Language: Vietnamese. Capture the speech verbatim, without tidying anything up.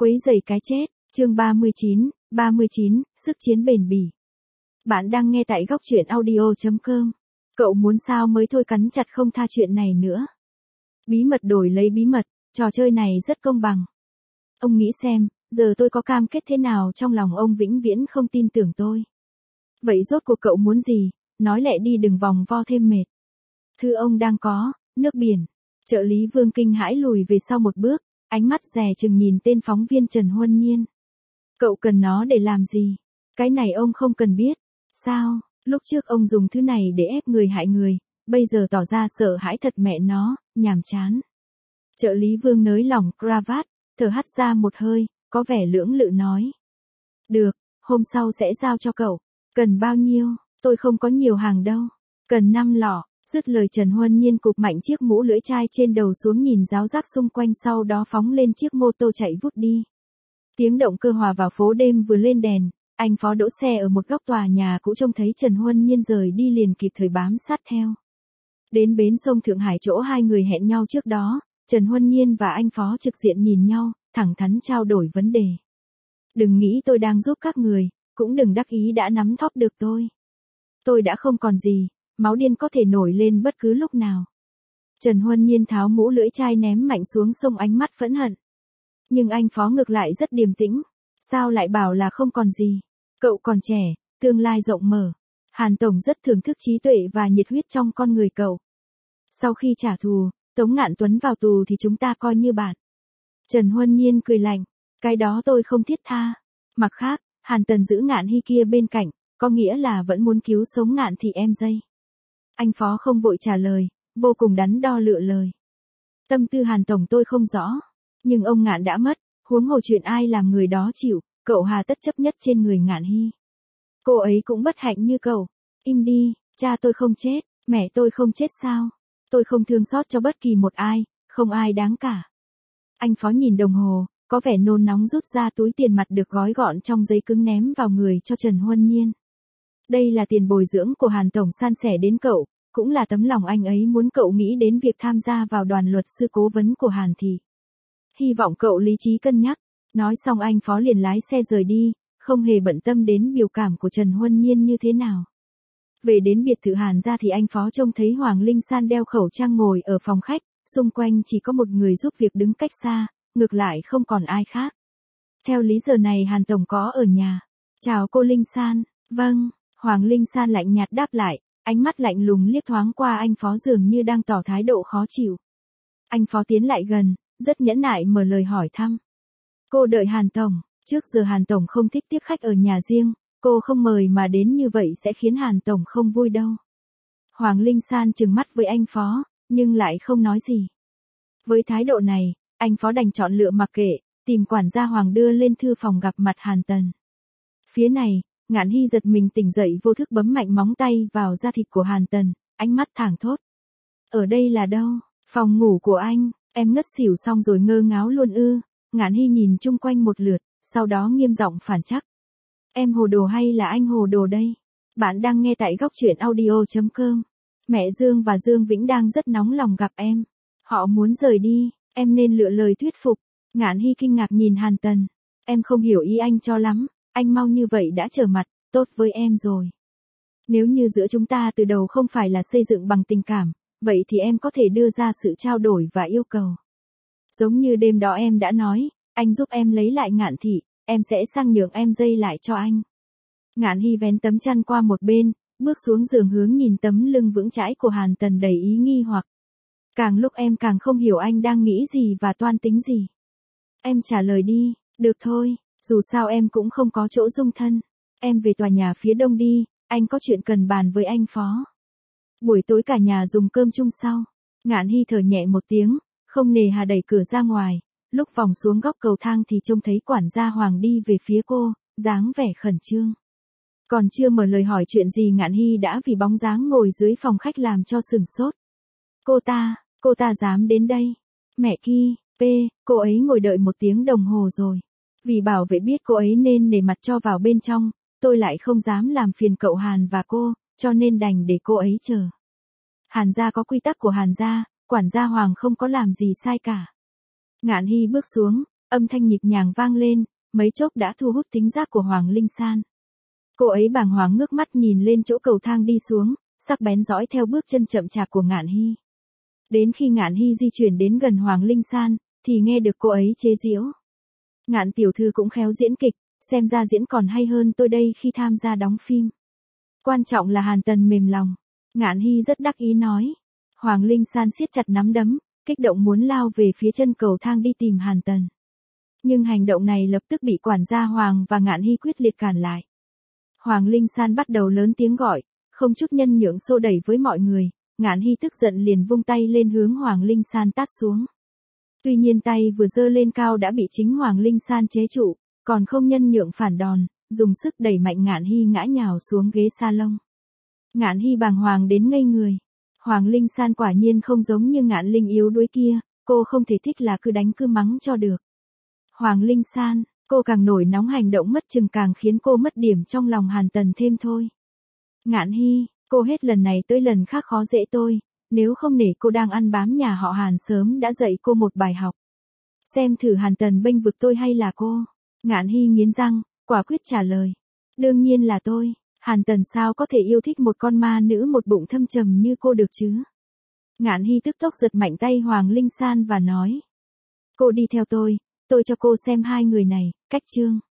Quấy rầy cái chết, chương ba mươi chín, ba mươi chín, sức chiến bền bỉ. Bạn đang nghe tại góc truyện audio chấm com. Cậu muốn sao mới thôi, cắn chặt không tha chuyện này nữa. Bí mật đổi lấy bí mật, trò chơi này rất công bằng. Ông nghĩ xem, giờ tôi có cam kết thế nào trong lòng ông vĩnh viễn không tin tưởng tôi. Vậy rốt cuộc cậu muốn gì, nói lẹ đi đừng vòng vo thêm mệt. Thư ông đang có, nước biển. Trợ lý Vương kinh hãi lùi về sau một bước, ánh mắt dè chừng nhìn tên phóng viên Trần Huân Nhiên. Cậu cần nó để làm gì? Cái này ông không cần biết. Sao, lúc trước ông dùng thứ này để ép người hại người, bây giờ tỏ ra sợ hãi thật mẹ nó, nhàm chán. Trợ lý Vương nới lỏng cravat, thở hắt ra một hơi, có vẻ lưỡng lự nói. Được, hôm sau sẽ giao cho cậu. Cần bao nhiêu? Tôi không có nhiều hàng đâu. Cần năm lọ. Dứt lời Trần Huân Nhiên cụp mạnh chiếc mũ lưỡi chai trên đầu xuống nhìn ráo rác xung quanh, sau đó phóng lên chiếc mô tô chạy vút đi. Tiếng động cơ hòa vào phố đêm vừa lên đèn, anh Phó đỗ xe ở một góc tòa nhà cũ trông thấy Trần Huân Nhiên rời đi liền kịp thời bám sát theo. Đến bến sông Thượng Hải chỗ hai người hẹn nhau trước đó, Trần Huân Nhiên và anh Phó trực diện nhìn nhau, thẳng thắn trao đổi vấn đề. Đừng nghĩ tôi đang giúp các người, cũng đừng đắc ý đã nắm thóp được tôi. Tôi đã không còn gì. Máu điên có thể nổi lên bất cứ lúc nào. Trần Huân Nhiên tháo mũ lưỡi chai ném mạnh xuống sông, ánh mắt phẫn hận. Nhưng anh Phó ngược lại rất điềm tĩnh. Sao lại bảo là không còn gì? Cậu còn trẻ, tương lai rộng mở. Hàn Tổng rất thưởng thức trí tuệ và nhiệt huyết trong con người cậu. Sau khi trả thù, Tống Ngạn Tuấn vào tù thì chúng ta coi như bạn. Trần Huân Nhiên cười lạnh. Cái đó tôi không thiết tha. Mặt khác, Hàn Tần giữ Ngạn Hy kia bên cạnh, có nghĩa là vẫn muốn cứu sống Ngạn Thị em dây. Anh Phó không vội trả lời, vô cùng đắn đo lựa lời. Tâm tư Hàn Tổng tôi không rõ, nhưng ông Ngạn đã mất, huống hồ chuyện ai làm người đó chịu, cậu hà tất chấp nhất trên người Ngạn Hy. Cô ấy cũng bất hạnh như cậu. Im đi, cha tôi không chết, mẹ tôi không chết sao? Tôi không thương xót cho bất kỳ một ai, không ai đáng cả. Anh Phó nhìn đồng hồ, có vẻ nôn nóng rút ra túi tiền mặt được gói gọn trong giấy cứng ném vào người cho Trần Huân Nhiên. Đây là tiền bồi dưỡng của Hàn Tổng san sẻ đến cậu, cũng là tấm lòng anh ấy muốn cậu nghĩ đến việc tham gia vào đoàn luật sư cố vấn của Hàn Thị. Hy vọng cậu lý trí cân nhắc. Nói xong anh Phó liền lái xe rời đi, không hề bận tâm đến biểu cảm của Trần Huân Nhiên như thế nào. Về đến biệt thự Hàn gia thì anh Phó trông thấy Hoàng Linh San đeo khẩu trang ngồi ở phòng khách, xung quanh chỉ có một người giúp việc đứng cách xa, ngược lại không còn ai khác. Theo lý giờ này Hàn Tổng có ở nhà. Chào cô Linh San. Vâng. Hoàng Linh San lạnh nhạt đáp lại, ánh mắt lạnh lùng liếc thoáng qua anh Phó dường như đang tỏ thái độ khó chịu. Anh Phó tiến lại gần, rất nhẫn nại mở lời hỏi thăm. Cô đợi Hàn Tổng, trước giờ Hàn Tổng không thích tiếp khách ở nhà riêng, cô không mời mà đến như vậy sẽ khiến Hàn Tổng không vui đâu. Hoàng Linh San trừng mắt với anh Phó, nhưng lại không nói gì. Với thái độ này, anh Phó đành chọn lựa mặc kệ, tìm quản gia Hoàng đưa lên thư phòng gặp mặt Hàn Tần. Phía này, Ngạn Hy giật mình tỉnh dậy vô thức bấm mạnh móng tay vào da thịt của Hàn Tần, ánh mắt thảng thốt. Ở đây là đâu? Phòng ngủ của anh, em ngất xỉu xong rồi ngơ ngáo luôn ư? Ngạn Hy nhìn chung quanh một lượt, sau đó nghiêm giọng phản trắc. Em hồ đồ hay là anh hồ đồ đây? Bạn đang nghe tại góc truyện audio chấm com. Mẹ Dương và Dương Vĩnh đang rất nóng lòng gặp em. Họ muốn rời đi, em nên lựa lời thuyết phục. Ngạn Hy kinh ngạc nhìn Hàn Tần. Em không hiểu ý anh cho lắm. Anh mau như vậy đã trở mặt, tốt với em rồi. Nếu như giữa chúng ta từ đầu không phải là xây dựng bằng tình cảm, vậy thì em có thể đưa ra sự trao đổi và yêu cầu. Giống như đêm đó em đã nói, anh giúp em lấy lại Ngạn Thị, em sẽ sang nhường em dây lại cho anh. Ngạn Hy vén tấm chăn qua một bên, bước xuống giường hướng nhìn tấm lưng vững chãi của Hàn Tần đầy ý nghi hoặc. Càng lúc em càng không hiểu anh đang nghĩ gì và toan tính gì. Em trả lời đi, được thôi. Dù sao em cũng không có chỗ dung thân. Em về tòa nhà phía đông đi, anh có chuyện cần bàn với anh Phó. Buổi tối cả nhà dùng cơm chung sau. Ngạn Hy thở nhẹ một tiếng, không nề hà đẩy cửa ra ngoài. Lúc vòng xuống góc cầu thang thì trông thấy quản gia Hoàng đi về phía cô, dáng vẻ khẩn trương. Còn chưa mở lời hỏi chuyện gì Ngạn Hy đã vì bóng dáng ngồi dưới phòng khách làm cho sửng sốt. Cô ta, cô ta dám đến đây. Mẹ ki, p, cô ấy ngồi đợi một tiếng đồng hồ rồi. Vì bảo vệ biết cô ấy nên để mặt cho vào bên trong, tôi lại không dám làm phiền cậu Hàn và cô, cho nên đành để cô ấy chờ. Hàn gia có quy tắc của Hàn gia, quản gia Hoàng không có làm gì sai cả. Ngạn Hy bước xuống, Âm thanh nhịp nhàng vang lên, mấy chốc đã thu hút tính giác của Hoàng Linh San. Cô ấy bàng hoàng ngước mắt nhìn lên chỗ cầu thang đi xuống, sắc bén dõi theo bước chân chậm chạp của Ngạn Hy. Đến khi Ngạn Hy di chuyển đến gần Hoàng Linh San, thì nghe được cô ấy chế giễu. Ngạn tiểu thư cũng khéo diễn kịch, xem ra diễn còn hay hơn tôi đây khi tham gia đóng phim. Quan trọng là Hàn Tần mềm lòng. Ngạn Hy rất đắc ý nói. Hoàng Linh San siết chặt nắm đấm, kích động muốn lao về phía chân cầu thang đi tìm Hàn Tần. Nhưng hành động này lập tức bị quản gia Hoàng và Ngạn Hy quyết liệt cản lại. Hoàng Linh San bắt đầu lớn tiếng gọi, không chút nhân nhượng xô đẩy với mọi người, Ngạn Hy tức giận liền vung tay lên hướng Hoàng Linh San tát xuống. Tuy nhiên tay vừa giơ lên cao đã bị chính Hoàng Linh San chế trụ, còn không nhân nhượng phản đòn, dùng sức đẩy mạnh Ngạn Hy ngã nhào xuống ghế salon. Ngạn Hy bàng hoàng đến ngây người. Hoàng Linh San quả nhiên không giống như Ngạn Linh yếu đuối kia, cô không thể thích là cứ đánh cứ mắng cho được. Hoàng Linh San, cô càng nổi nóng hành động mất chừng càng khiến cô mất điểm trong lòng Hàn Tần thêm thôi. Ngạn Hy, cô hết lần này tới lần khác khó dễ tôi, nếu không nể cô đang ăn bám nhà họ Hàn sớm đã dạy cô một bài học. Xem thử Hàn Tần bênh vực tôi hay là cô. Ngạn Hy nghiến răng, quả quyết trả lời. Đương nhiên là tôi, Hàn Tần sao có thể yêu thích một con ma nữ một bụng thâm trầm như cô được chứ. Ngạn Hy tức tốc giật mạnh tay Hoàng Linh San và nói. Cô đi theo tôi, tôi cho cô xem hai người này, cách chương.